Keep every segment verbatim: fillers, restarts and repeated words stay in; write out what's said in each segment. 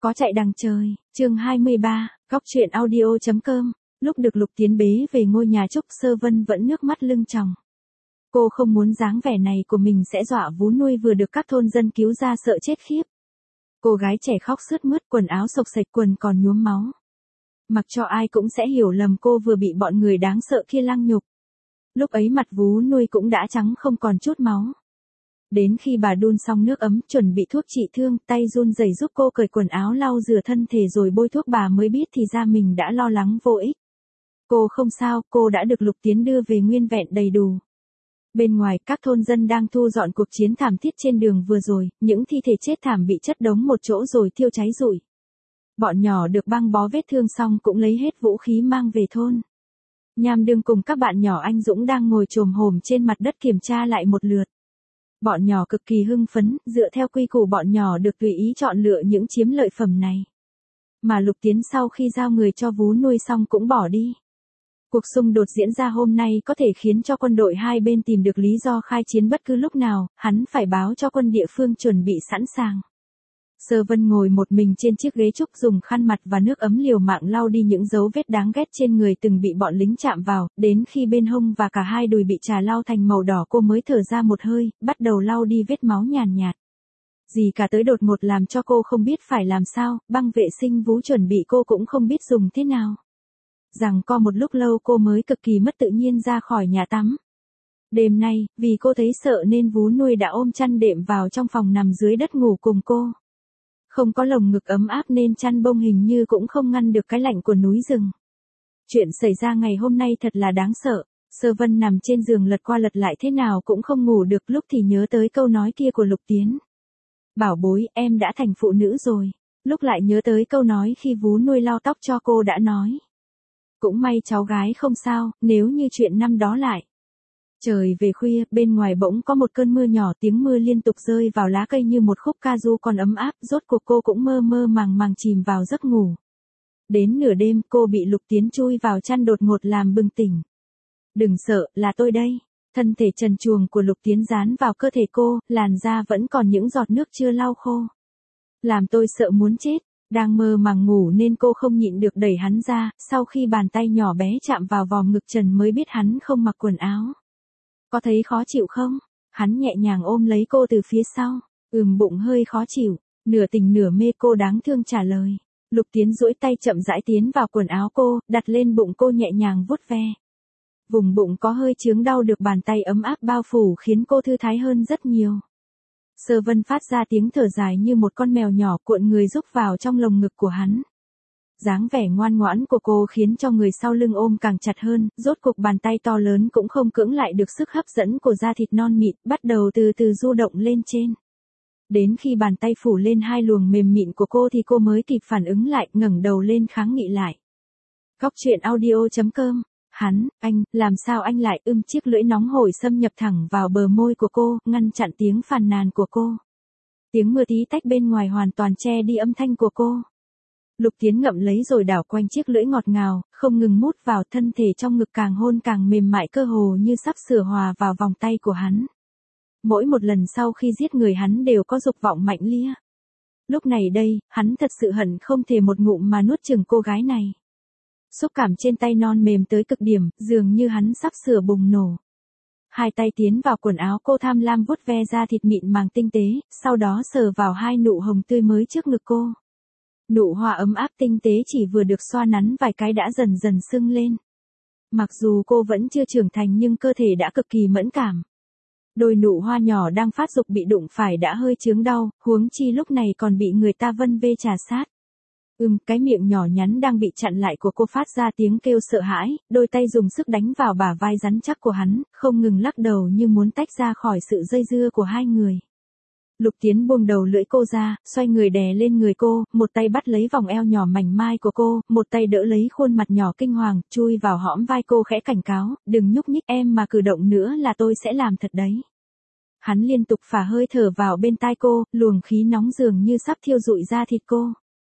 Có chạy đằng trời, chương hai mươi ba, góc truyện audio.com, lúc được Lục Tiến bế về ngôi nhà Trúc Sơ Vân vẫn nước mắt lưng tròng. Cô không muốn dáng vẻ này của mình sẽ dọa vú nuôi vừa được các thôn dân cứu ra sợ chết khiếp. Cô gái trẻ khóc sướt mướt, quần áo xộc xệch, quần còn nhuốm máu. Mặc cho ai cũng sẽ hiểu lầm cô vừa bị bọn người đáng sợ kia lăng nhục. Lúc ấy mặt vú nuôi cũng đã trắng không còn chút máu. Đến khi bà đun xong nước ấm chuẩn bị thuốc trị thương, tay run rẩy giúp cô cởi quần áo lau rửa thân thể rồi bôi thuốc, bà mới biết thì ra mình đã lo lắng vô ích. Cô không sao, cô đã được Lục Tiến đưa về nguyên vẹn đầy đủ. Bên ngoài, các thôn dân đang thu dọn cuộc chiến thảm thiết trên đường vừa rồi, những thi thể chết thảm bị chất đống một chỗ rồi thiêu cháy rụi. Bọn nhỏ được băng bó vết thương xong cũng lấy hết vũ khí mang về thôn. Nham Đương cùng các bạn nhỏ anh Dũng đang ngồi chồm hổm trên mặt đất kiểm tra lại một lượt. Bọn nhỏ cực kỳ hưng phấn, dựa theo quy củ bọn nhỏ được tùy ý chọn lựa những chiếm lợi phẩm này. Mà Lục Tiến sau khi giao người cho vú nuôi xong cũng bỏ đi. Cuộc xung đột diễn ra hôm nay có thể khiến cho quân đội hai bên tìm được lý do khai chiến bất cứ lúc nào, hắn phải báo cho quân địa phương chuẩn bị sẵn sàng. Sơ Vân ngồi một mình trên chiếc ghế trúc, dùng khăn mặt và nước ấm liều mạng lau đi những dấu vết đáng ghét trên người từng bị bọn lính chạm vào, đến khi bên hông và cả hai đùi bị trà lau thành màu đỏ cô mới thở ra một hơi, bắt đầu lau đi vết máu nhàn nhạt. Gì cả tới đột ngột làm cho cô không biết phải làm sao, băng vệ sinh vú chuẩn bị cô cũng không biết dùng thế nào. Rằng co một lúc lâu cô mới cực kỳ mất tự nhiên ra khỏi nhà tắm. Đêm nay, vì cô thấy sợ nên vú nuôi đã ôm chăn đệm vào trong phòng nằm dưới đất ngủ cùng cô. Không có lồng ngực ấm áp nên chăn bông hình như cũng không ngăn được cái lạnh của núi rừng. Chuyện xảy ra ngày hôm nay thật là đáng sợ. Sơ Vân nằm trên giường lật qua lật lại thế nào cũng không ngủ được, lúc thì nhớ tới câu nói kia của Lục Tiến. Bảo bối, em đã thành phụ nữ rồi. Lúc lại nhớ tới câu nói khi vú nuôi lau tóc cho cô đã nói. Cũng may cháu gái không sao, nếu như chuyện năm đó lại. Trời về khuya, bên ngoài bỗng có một cơn mưa nhỏ, tiếng mưa liên tục rơi vào lá cây như một khúc ca du còn ấm áp, rốt cuộc cô cũng mơ mơ màng màng chìm vào giấc ngủ. Đến nửa đêm, cô bị Lục Tiến chui vào chăn đột ngột làm bừng tỉnh. Đừng sợ, là tôi đây. Thân thể trần truồng của Lục Tiến dán vào cơ thể cô, làn da vẫn còn những giọt nước chưa lau khô. Làm tôi sợ muốn chết. Đang mơ màng ngủ nên cô không nhịn được đẩy hắn ra, sau khi bàn tay nhỏ bé chạm vào vòng ngực trần mới biết hắn không mặc quần áo. Có thấy khó chịu không? Hắn nhẹ nhàng ôm lấy cô từ phía sau. Ừm, bụng hơi khó chịu. Nửa tình nửa mê cô đáng thương trả lời. Lục Tiến duỗi tay chậm rãi tiến vào quần áo cô, đặt lên bụng cô nhẹ nhàng vuốt ve. Vùng bụng có hơi chướng đau được bàn tay ấm áp bao phủ khiến cô thư thái hơn rất nhiều. Sơ Vân phát ra tiếng thở dài như một con mèo nhỏ cuộn người rúc vào trong lồng ngực của hắn. Dáng vẻ ngoan ngoãn của cô khiến cho người sau lưng ôm càng chặt hơn, rốt cuộc bàn tay to lớn cũng không cưỡng lại được sức hấp dẫn của da thịt non mịn, bắt đầu từ từ du động lên trên. Đến khi bàn tay phủ lên hai luồng mềm mịn của cô thì cô mới kịp phản ứng lại, ngẩng đầu lên kháng nghị lại. Góc truyện audio.com. Hắn, anh, làm sao anh lại ưm chiếc lưỡi nóng hổi xâm nhập thẳng vào bờ môi của cô, ngăn chặn tiếng phàn nàn của cô. Tiếng mưa tí tách bên ngoài hoàn toàn che đi âm thanh của cô. Lục Tiến ngậm lấy rồi đảo quanh chiếc lưỡi ngọt ngào, không ngừng mút vào, thân thể trong ngực càng hôn càng mềm mại, cơ hồ như sắp sửa hòa vào vòng tay của hắn. Mỗi một lần sau khi giết người hắn đều có dục vọng mạnh lia. Lúc này đây, hắn thật sự hận không thể một ngụm mà nuốt chửng cô gái này. Xúc cảm trên tay non mềm tới cực điểm, dường như hắn sắp sửa bùng nổ. Hai tay tiến vào quần áo cô, tham lam vuốt ve da thịt mịn màng tinh tế, sau đó sờ vào hai nụ hồng tươi mới trước ngực cô. Nụ hoa ấm áp tinh tế chỉ vừa được xoa nắn vài cái đã dần dần sưng lên. Mặc dù cô vẫn chưa trưởng thành nhưng cơ thể đã cực kỳ mẫn cảm. Đôi nụ hoa nhỏ đang phát dục bị đụng phải đã hơi chướng đau, huống chi lúc này còn bị người ta vân vê trà sát. Ừm, cái miệng nhỏ nhắn đang bị chặn lại của cô phát ra tiếng kêu sợ hãi, đôi tay dùng sức đánh vào bả vai rắn chắc của hắn, không ngừng lắc đầu như muốn tách ra khỏi sự dây dưa của hai người. Lục Tiến buông đầu lưỡi cô ra, xoay người đè lên người cô, một tay bắt lấy vòng eo nhỏ mảnh mai của cô, một tay đỡ lấy khuôn mặt nhỏ kinh hoàng, chui vào hõm vai cô khẽ cảnh cáo, đừng nhúc nhích em mà cử động nữa là tôi sẽ làm thật đấy. Hắn liên tục phả hơi thở vào bên tai cô, luồng khí nóng dường như sắp thiêu rụi da thịt cô.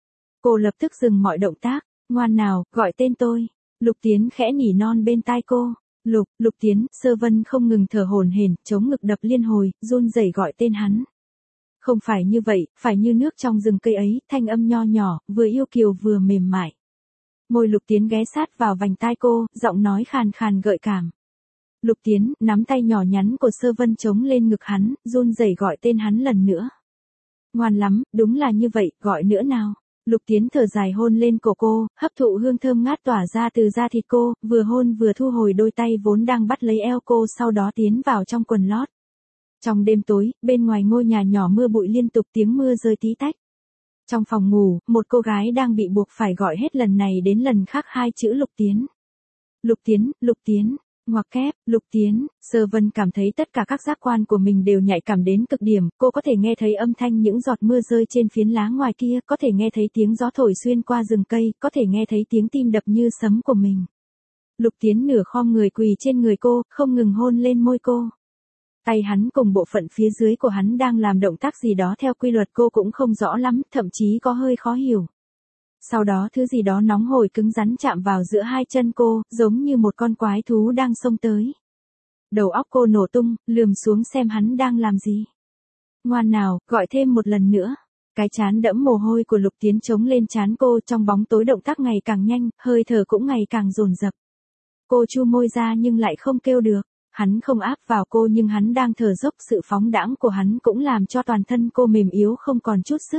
Cô lập tức dừng mọi động tác, ngoan nào, gọi tên tôi. Lục Tiến khẽ nỉ non bên tai cô. Lục, Lục Tiến, Sơ Vân không ngừng thở hổn hển, chống ngực đập liên hồi, run rẩy gọi tên hắn. Không phải như vậy, phải như nước trong rừng cây ấy, thanh âm nho nhỏ, vừa yêu kiều vừa mềm mại. Môi Lục Tiến ghé sát vào vành tai cô, giọng nói khàn khàn gợi cảm. Lục Tiến, nắm tay nhỏ nhắn của Sơ Vân chống lên ngực hắn, run rẩy gọi tên hắn lần nữa. Ngoan lắm, đúng là như vậy, gọi nữa nào. Lục Tiến thở dài hôn lên cổ cô, hấp thụ hương thơm ngát tỏa ra từ da thịt cô, vừa hôn vừa thu hồi đôi tay vốn đang bắt lấy eo cô, sau đó tiến vào trong quần lót. Trong đêm tối, bên ngoài ngôi nhà nhỏ mưa bụi liên tục, tiếng mưa rơi tí tách. Trong phòng ngủ, một cô gái đang bị buộc phải gọi hết lần này đến lần khác hai chữ Lục Tiến. Lục Tiến, Lục Tiến, ngoặc kép, Lục Tiến. Sơ Vân cảm thấy tất cả các giác quan của mình đều nhạy cảm đến cực điểm, cô có thể nghe thấy âm thanh những giọt mưa rơi trên phiến lá ngoài kia, có thể nghe thấy tiếng gió thổi xuyên qua rừng cây, có thể nghe thấy tiếng tim đập như sấm của mình. Lục Tiến nửa khom người quỳ trên người cô, không ngừng hôn lên môi cô. Tay hắn cùng bộ phận phía dưới của hắn đang làm động tác gì đó theo quy luật cô cũng không rõ lắm, thậm chí có hơi khó hiểu. Sau đó thứ gì đó nóng hổi cứng rắn chạm vào giữa hai chân cô, giống như một con quái thú đang xông tới. Đầu óc cô nổ tung, lườm xuống xem hắn đang làm gì. Ngoan nào, gọi thêm một lần nữa. Cái trán đẫm mồ hôi của Lục Tiến chống lên trán cô, trong bóng tối động tác ngày càng nhanh, hơi thở cũng ngày càng dồn dập. Cô chu môi ra nhưng lại không kêu được. Hắn không áp vào cô nhưng hắn đang thở dốc, sự phóng đãng của hắn cũng làm cho toàn thân cô mềm yếu không còn chút sức.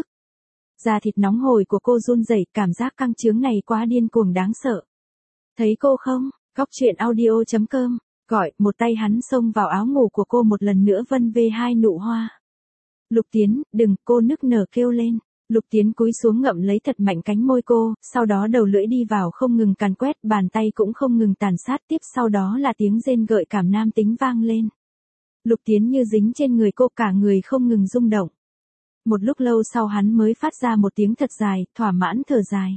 Da thịt nóng hổi của cô run rẩy, cảm giác căng chướng này quá điên cuồng đáng sợ. Thấy cô không? Góc truyện audio chấm com. Gọi, một tay hắn xông vào áo ngủ của cô một lần nữa vân vê hai nụ hoa. Lục Tiến, đừng, cô nức nở kêu lên. Lục Tiến cúi xuống ngậm lấy thật mạnh cánh môi cô, sau đó đầu lưỡi đi vào không ngừng càn quét, bàn tay cũng không ngừng tàn sát, tiếp sau đó là tiếng rên gợi cảm nam tính vang lên. Lục Tiến như dính trên người cô, cả người không ngừng rung động. Một lúc lâu sau hắn mới phát ra một tiếng thật dài, thỏa mãn thở dài.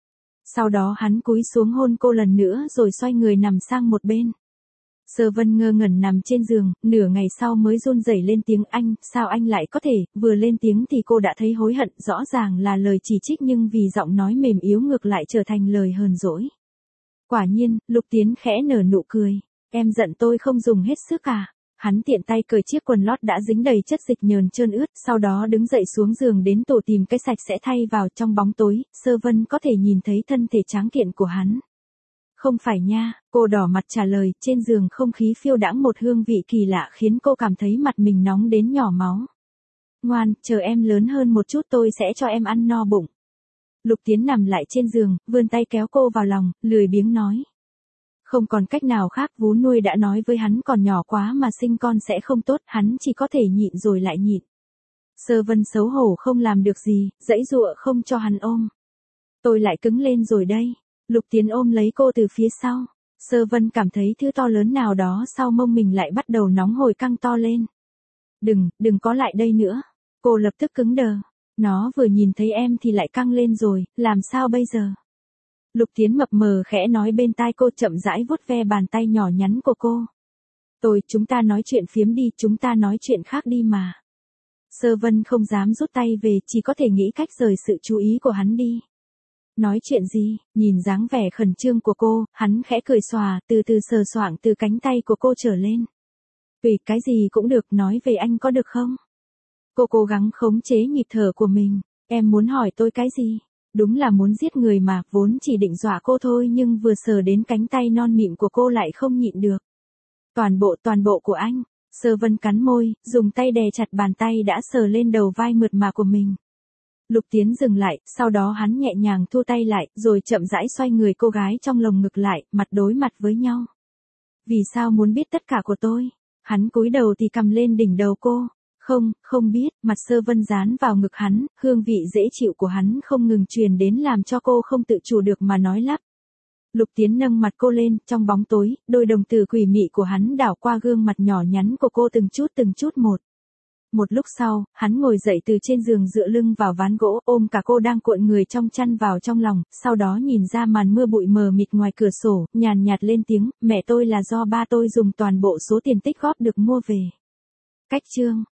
Sau đó hắn cúi xuống hôn cô lần nữa rồi xoay người nằm sang một bên. Sơ Vân ngơ ngẩn nằm trên giường, nửa ngày sau mới run rẩy lên tiếng, anh, sao anh lại có thể, vừa lên tiếng thì cô đã thấy hối hận, rõ ràng là lời chỉ trích nhưng vì giọng nói mềm yếu ngược lại trở thành lời hờn dỗi. Quả nhiên, Lục Tiến khẽ nở nụ cười, em giận tôi không dùng hết sức à. Hắn tiện tay cởi chiếc quần lót đã dính đầy chất dịch nhờn trơn ướt, sau đó đứng dậy xuống giường đến tủ tìm cái sạch sẽ thay vào. Trong bóng tối, Sơ Vân có thể nhìn thấy thân thể tráng kiện của hắn. Không phải nha, cô đỏ mặt trả lời, trên giường không khí phiêu đãng một hương vị kỳ lạ khiến cô cảm thấy mặt mình nóng đến nhỏ máu. Ngoan, chờ em lớn hơn một chút tôi sẽ cho em ăn no bụng. Lục Tiến nằm lại trên giường, vươn tay kéo cô vào lòng, lười biếng nói. Không còn cách nào khác, vú nuôi đã nói với hắn còn nhỏ quá mà sinh con sẽ không tốt, hắn chỉ có thể nhịn rồi lại nhịn. Sơ Vân xấu hổ không làm được gì, giãy giụa không cho hắn ôm. Tôi lại cứng lên rồi đây. Lục Tiến ôm lấy cô từ phía sau. Sơ Vân cảm thấy thứ to lớn nào đó sau mông mình lại bắt đầu nóng hổi căng to lên. Đừng, đừng có lại đây nữa. Cô lập tức cứng đờ. Nó vừa nhìn thấy em thì lại căng lên rồi, làm sao bây giờ? Lục Tiến mập mờ khẽ nói bên tai cô, chậm rãi vuốt ve bàn tay nhỏ nhắn của cô. Tôi, chúng ta nói chuyện phiếm đi, chúng ta nói chuyện khác đi mà. Sơ Vân không dám rút tay về, chỉ có thể nghĩ cách rời sự chú ý của hắn đi. Nói chuyện gì? Nhìn dáng vẻ khẩn trương của cô, hắn khẽ cười xòa, từ từ sờ soạng từ cánh tay của cô trở lên. Tùy, cái gì cũng được, nói về anh có được không? Cô cố gắng khống chế nhịp thở của mình. Em muốn hỏi tôi cái gì? Đúng là muốn giết người mà, vốn chỉ định dọa cô thôi nhưng vừa sờ đến cánh tay non mịn của cô lại không nhịn được. Toàn bộ toàn bộ của anh. Sơ Vân cắn môi, dùng tay đè chặt bàn tay đã sờ lên đầu vai mượt mà của mình. Lục Tiến dừng lại, sau đó hắn nhẹ nhàng thu tay lại, rồi chậm rãi xoay người cô gái trong lồng ngực lại, mặt đối mặt với nhau. Vì sao muốn biết tất cả của tôi? Hắn cúi đầu thì cầm lên đỉnh đầu cô. Không, không biết, mặt Sơ Vân dán vào ngực hắn, hương vị dễ chịu của hắn không ngừng truyền đến làm cho cô không tự chủ được mà nói lắp. Lục Tiến nâng mặt cô lên, trong bóng tối, đôi đồng tử quỷ mị của hắn đảo qua gương mặt nhỏ nhắn của cô từng chút từng chút một. Một lúc sau, hắn ngồi dậy từ trên giường dựa lưng vào ván gỗ, ôm cả cô đang cuộn người trong chăn vào trong lòng, sau đó nhìn ra màn mưa bụi mờ mịt ngoài cửa sổ, nhàn nhạt lên tiếng, mẹ tôi là do ba tôi dùng toàn bộ số tiền tích góp được mua về. Cách chương